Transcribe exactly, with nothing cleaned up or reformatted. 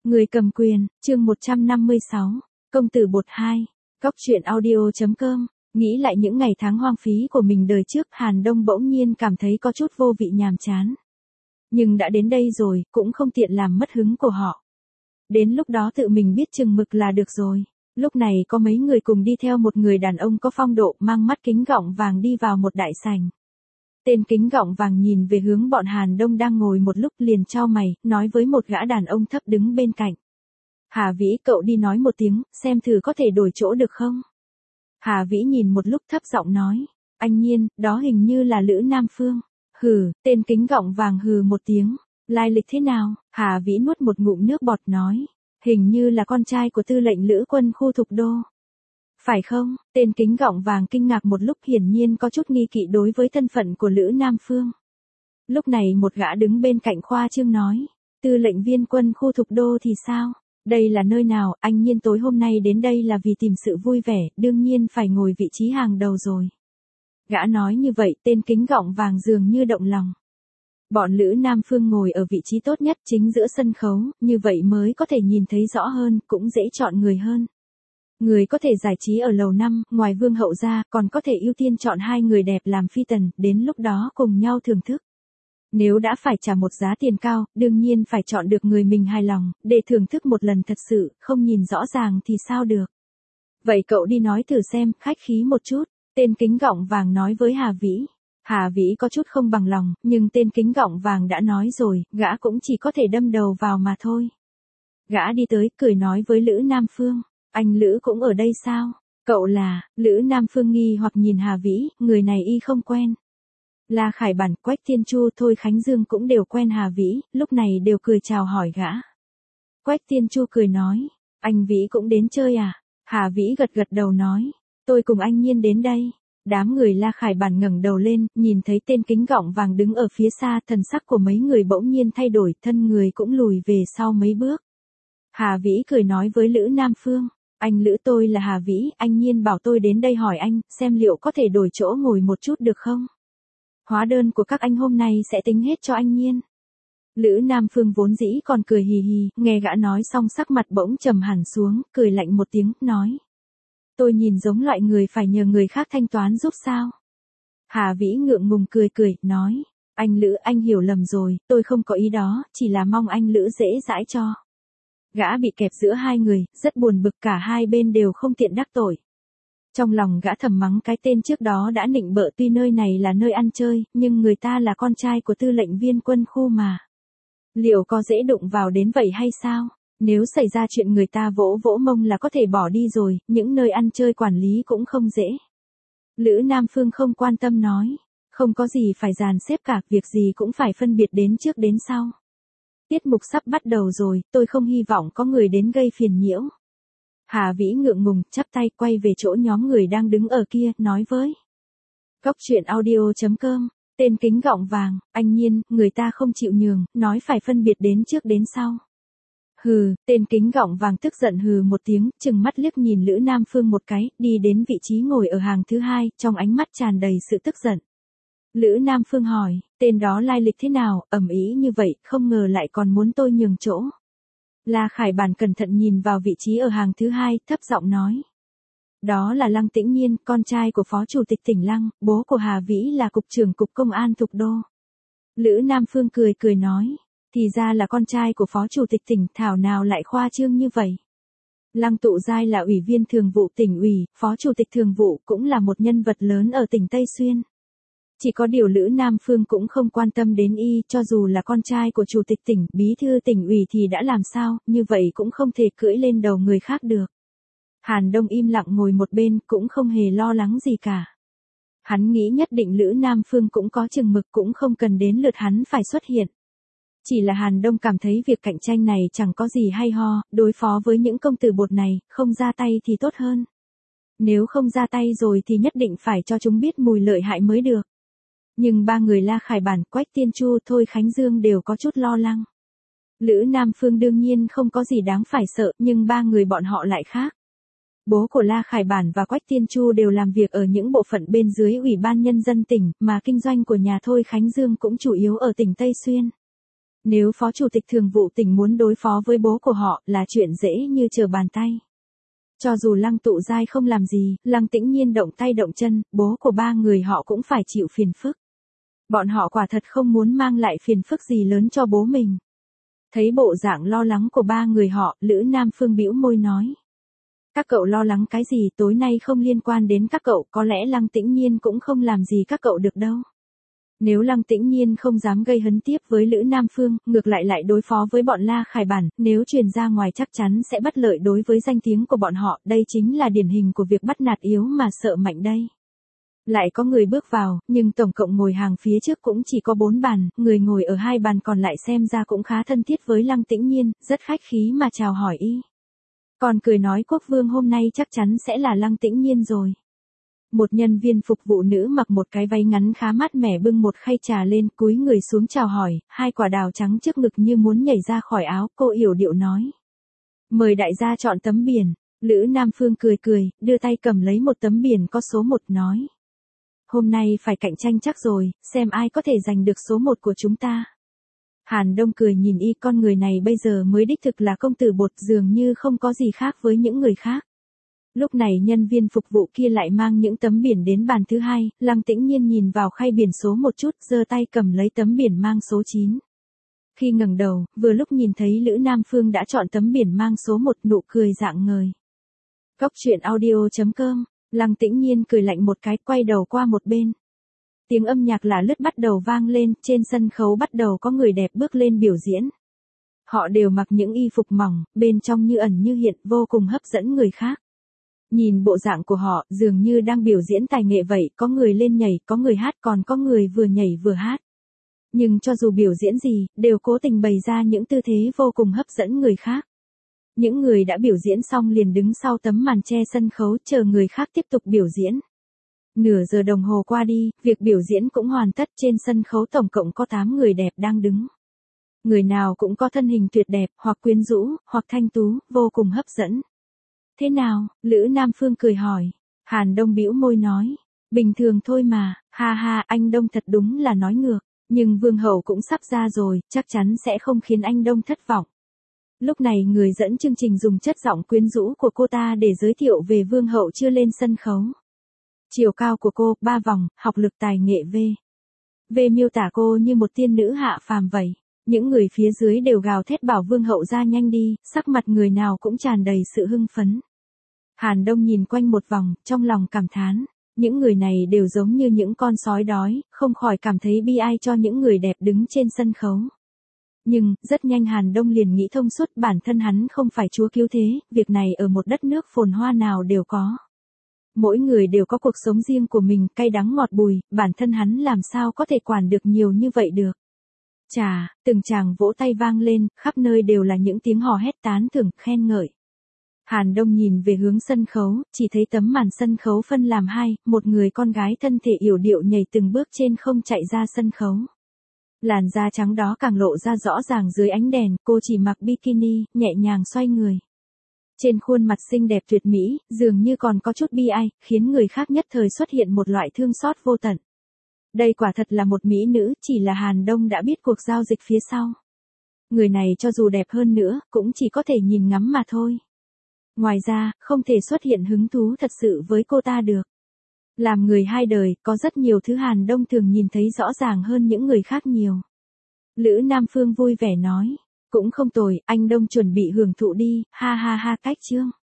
Người cầm quyền, chương một trăm năm mươi sáu, công tử bột hai, Cóc truyện audio chấm com. Nghĩ lại những ngày tháng hoang phí của mình đời trước, Hàn Đông bỗng nhiên cảm thấy có chút vô vị nhàm chán. Nhưng đã đến đây rồi, cũng không tiện làm mất hứng của họ. Đến lúc đó tự mình biết chừng mực là được rồi. Lúc này có mấy người cùng đi theo một người đàn ông có phong độ, mang mắt kính gọng vàng đi vào một đại sảnh. Tên kính gọng vàng nhìn về hướng bọn Hàn Đông đang ngồi một lúc liền chau mày, nói với một gã đàn ông thấp đứng bên cạnh. Hà Vĩ, cậu đi nói một tiếng, xem thử có thể đổi chỗ được không? Hà Vĩ nhìn một lúc thấp giọng nói. Anh Nhiên, đó hình như là Lữ Nam Phương. Hừ, tên kính gọng vàng hừ một tiếng. Lai lịch thế nào? Hà Vĩ nuốt một ngụm nước bọt nói. Hình như là con trai của tư lệnh Lữ quân khu Thục Đô. Phải không? Tên kính gọng vàng kinh ngạc một lúc, hiển nhiên có chút nghi kỵ đối với thân phận của Lữ Nam Phương. Lúc này một gã đứng bên cạnh khoa trương nói. Tư lệnh viên quân khu Thục Đô thì sao? Đây là nơi nào? Anh Nhiên tối hôm nay đến đây là vì tìm sự vui vẻ, đương nhiên phải ngồi vị trí hàng đầu rồi. Gã nói như vậy, tên kính gọng vàng dường như động lòng. Bọn Lữ Nam Phương ngồi ở vị trí tốt nhất chính giữa sân khấu, như vậy mới có thể nhìn thấy rõ hơn, cũng dễ chọn người hơn. Người có thể giải trí ở lầu năm, ngoài Vương Hậu ra, còn có thể ưu tiên chọn hai người đẹp làm phi tần, đến lúc đó cùng nhau thưởng thức. Nếu đã phải trả một giá tiền cao, đương nhiên phải chọn được người mình hài lòng, để thưởng thức một lần thật sự, không nhìn rõ ràng thì sao được. Vậy cậu đi nói thử xem, khách khí một chút, tên kính gọng vàng nói với Hà Vĩ. Hà Vĩ có chút không bằng lòng, nhưng tên kính gọng vàng đã nói rồi, gã cũng chỉ có thể đâm đầu vào mà thôi. Gã đi tới, cười nói với Lữ Nam Phương. Anh Lữ cũng ở đây sao? Cậu là? Lữ Nam Phương nghi hoặc nhìn Hà Vĩ, người này y không quen. La Khải Bản, Quách Thiên Chu, Thôi Khánh Dương cũng đều quen Hà Vĩ, lúc này đều cười chào hỏi gã. Quách Thiên Chu cười nói, anh Vĩ cũng đến chơi à? Hà Vĩ gật gật đầu nói, tôi cùng anh Nhiên đến đây. Đám người La Khải Bản ngẩng đầu lên, nhìn thấy tên kính gọng vàng đứng ở phía xa, thần sắc của mấy người bỗng nhiên thay đổi, thân người cũng lùi về sau mấy bước. Hà Vĩ cười nói với Lữ Nam Phương, anh Lữ, tôi là Hà Vĩ, anh Nhiên bảo tôi đến đây hỏi anh, xem liệu có thể đổi chỗ ngồi một chút được không? Hóa đơn của các anh hôm nay sẽ tính hết cho anh Nhiên. Lữ Nam Phương vốn dĩ còn cười hì hì, nghe gã nói xong sắc mặt bỗng trầm hẳn xuống, cười lạnh một tiếng, nói. Tôi nhìn giống loại người phải nhờ người khác thanh toán giúp sao? Hà Vĩ ngượng ngùng cười cười, nói. Anh Lữ, anh hiểu lầm rồi, tôi không có ý đó, chỉ là mong anh Lữ dễ dãi cho. Gã bị kẹp giữa hai người, rất buồn bực, cả hai bên đều không tiện đắc tội. Trong lòng gã thầm mắng cái tên trước đó đã nịnh bợ, tuy nơi này là nơi ăn chơi, nhưng người ta là con trai của tư lệnh viên quân khu mà. Liệu có dễ đụng vào đến vậy hay sao? Nếu xảy ra chuyện người ta vỗ vỗ mông là có thể bỏ đi rồi, những nơi ăn chơi quản lý cũng không dễ. Lữ Nam Phương không quan tâm nói, không có gì phải dàn xếp cả, việc gì cũng phải phân biệt đến trước đến sau. Tiết mục sắp bắt đầu rồi, tôi không hy vọng có người đến gây phiền nhiễu. Hà Vĩ ngượng ngùng, chắp tay quay về chỗ nhóm người đang đứng ở kia, nói với. Cóc truyện audio chấm com, tên kính gọng vàng, anh Nhiên, người ta không chịu nhường, nói phải phân biệt đến trước đến sau. Hừ, tên kính gọng vàng tức giận hừ một tiếng, chừng mắt liếc nhìn Lữ Nam Phương một cái, đi đến vị trí ngồi ở hàng thứ hai, trong ánh mắt tràn đầy sự tức giận. Lữ Nam Phương hỏi, tên đó lai lịch thế nào, ầm ĩ như vậy, không ngờ lại còn muốn tôi nhường chỗ. La Khải Bản cẩn thận nhìn vào vị trí ở hàng thứ hai, thấp giọng nói. Đó là Lăng Tĩnh Nhiên, con trai của Phó Chủ tịch tỉnh Lăng, bố của Hà Vĩ là Cục trưởng Cục Công an Thục Đô. Lữ Nam Phương cười cười nói, thì ra là con trai của Phó Chủ tịch tỉnh, thảo nào lại khoa trương như vậy. Lăng Tụ Giai là ủy viên thường vụ tỉnh ủy, Phó Chủ tịch thường vụ, cũng là một nhân vật lớn ở tỉnh Tây Xuyên. Chỉ có điều Lữ Nam Phương cũng không quan tâm đến y, cho dù là con trai của chủ tịch tỉnh, bí thư tỉnh ủy thì đã làm sao, như vậy cũng không thể cưỡi lên đầu người khác được. Hàn Đông im lặng ngồi một bên, cũng không hề lo lắng gì cả. Hắn nghĩ nhất định Lữ Nam Phương cũng có chừng mực, cũng không cần đến lượt hắn phải xuất hiện. Chỉ là Hàn Đông cảm thấy việc cạnh tranh này chẳng có gì hay ho, đối phó với những công tử bột này, không ra tay thì tốt hơn. Nếu không ra tay rồi thì nhất định phải cho chúng biết mùi lợi hại mới được. Nhưng ba người La Khải Bản, Quách Thiên Chu, Thôi Khánh Dương đều có chút lo lắng. Lữ Nam Phương đương nhiên không có gì đáng phải sợ, nhưng ba người bọn họ lại khác. Bố của La Khải Bản và Quách Thiên Chu đều làm việc ở những bộ phận bên dưới Ủy ban Nhân dân tỉnh, mà kinh doanh của nhà Thôi Khánh Dương cũng chủ yếu ở tỉnh Tây Xuyên. Nếu phó chủ tịch thường vụ tỉnh muốn đối phó với bố của họ là chuyện dễ như trở bàn tay. Cho dù Lăng Tụ Giai không làm gì, Lăng Tĩnh Nhiên động tay động chân, bố của ba người họ cũng phải chịu phiền phức. Bọn họ quả thật không muốn mang lại phiền phức gì lớn cho bố mình. Thấy bộ dạng lo lắng của ba người họ, Lữ Nam Phương bĩu môi nói. Các cậu lo lắng cái gì, tối nay không liên quan đến các cậu, có lẽ Lăng Tĩnh Nhiên cũng không làm gì các cậu được đâu. Nếu Lăng Tĩnh Nhiên không dám gây hấn tiếp với Lữ Nam Phương, ngược lại lại đối phó với bọn La Khải Bản, nếu truyền ra ngoài chắc chắn sẽ bất lợi đối với danh tiếng của bọn họ, đây chính là điển hình của việc bắt nạt yếu mà sợ mạnh đây. Lại có người bước vào, nhưng tổng cộng ngồi hàng phía trước cũng chỉ có bốn bàn, người ngồi ở hai bàn còn lại xem ra cũng khá thân thiết với Lăng Tĩnh Nhiên, rất khách khí mà chào hỏi y. Còn cười nói quốc vương hôm nay chắc chắn sẽ là Lăng Tĩnh Nhiên rồi. Một nhân viên phục vụ nữ mặc một cái váy ngắn khá mát mẻ bưng một khay trà lên, cúi người xuống chào hỏi, hai quả đào trắng trước ngực như muốn nhảy ra khỏi áo, cô yểu điệu nói. Mời đại gia chọn tấm biển. Lữ Nam Phương cười cười, đưa tay cầm lấy một tấm biển có số một nói. Hôm nay phải cạnh tranh chắc rồi, xem ai có thể giành được số một của chúng ta. Hàn Đông cười nhìn y, con người này bây giờ mới đích thực là công tử bột, dường như không có gì khác với những người khác. Lúc này nhân viên phục vụ kia lại mang những tấm biển đến bàn thứ hai, Lăng Tĩnh Nhiên nhìn vào khay biển số một chút, giơ tay cầm lấy tấm biển mang số chín. Khi ngẩng đầu, vừa lúc nhìn thấy Lữ Nam Phương đã chọn tấm biển mang số một, nụ cười rạng ngời. Cốc truyện audio chấm com, Lăng Tĩnh Nhiên cười lạnh một cái, quay đầu qua một bên. Tiếng âm nhạc lả lướt bắt đầu vang lên, trên sân khấu bắt đầu có người đẹp bước lên biểu diễn. Họ đều mặc những y phục mỏng, bên trong như ẩn như hiện, vô cùng hấp dẫn người khác. Nhìn bộ dạng của họ, dường như đang biểu diễn tài nghệ vậy, có người lên nhảy, có người hát, còn có người vừa nhảy vừa hát. Nhưng cho dù biểu diễn gì, đều cố tình bày ra những tư thế vô cùng hấp dẫn người khác. Những người đã biểu diễn xong liền đứng sau tấm màn che sân khấu chờ người khác tiếp tục biểu diễn. Nửa giờ đồng hồ qua đi, việc biểu diễn cũng hoàn tất, trên sân khấu tổng cộng có tám người đẹp đang đứng. Người nào cũng có thân hình tuyệt đẹp, hoặc quyến rũ, hoặc thanh tú, vô cùng hấp dẫn. Thế nào? Lữ Nam Phương cười hỏi. Hàn Đông bĩu môi nói. Bình thường thôi mà, ha ha, anh Đông thật đúng là nói ngược. Nhưng vương hậu cũng sắp ra rồi, chắc chắn sẽ không khiến anh Đông thất vọng. Lúc này người dẫn chương trình dùng chất giọng quyến rũ của cô ta để giới thiệu về vương hậu chưa lên sân khấu. Chiều cao của cô, ba vòng, học lực tài nghệ V. V miêu tả cô như một tiên nữ hạ phàm vậy. Những người phía dưới đều gào thét bảo vương hậu ra nhanh đi, sắc mặt người nào cũng tràn đầy sự hưng phấn. Hàn Đông nhìn quanh một vòng, trong lòng cảm thán. Những người này đều giống như những con sói đói, không khỏi cảm thấy bi ai cho những người đẹp đứng trên sân khấu. Nhưng, rất nhanh Hàn Đông liền nghĩ thông suốt, bản thân hắn không phải chúa cứu thế, việc này ở một đất nước phồn hoa nào đều có. Mỗi người đều có cuộc sống riêng của mình, cay đắng ngọt bùi, bản thân hắn làm sao có thể quản được nhiều như vậy được. Chà, từng tràng vỗ tay vang lên, khắp nơi đều là những tiếng hò hét tán thưởng, khen ngợi. Hàn Đông nhìn về hướng sân khấu, chỉ thấy tấm màn sân khấu phân làm hai, một người con gái thân thể yểu điệu nhảy từng bước trên không chạy ra sân khấu. Làn da trắng đó càng lộ ra rõ ràng dưới ánh đèn, cô chỉ mặc bikini, nhẹ nhàng xoay người. Trên khuôn mặt xinh đẹp tuyệt mỹ, dường như còn có chút bi ai, khiến người khác nhất thời xuất hiện một loại thương xót vô tận. Đây quả thật là một mỹ nữ, chỉ là Hàn Đông đã biết cuộc giao dịch phía sau. Người này cho dù đẹp hơn nữa, cũng chỉ có thể nhìn ngắm mà thôi. Ngoài ra, không thể xuất hiện hứng thú thật sự với cô ta được. Làm người hai đời, có rất nhiều thứ Hàn Đông thường nhìn thấy rõ ràng hơn những người khác nhiều. Lữ Nam Phương vui vẻ nói. Cũng không tồi, anh Đông chuẩn bị hưởng thụ đi, ha ha ha, cách chương.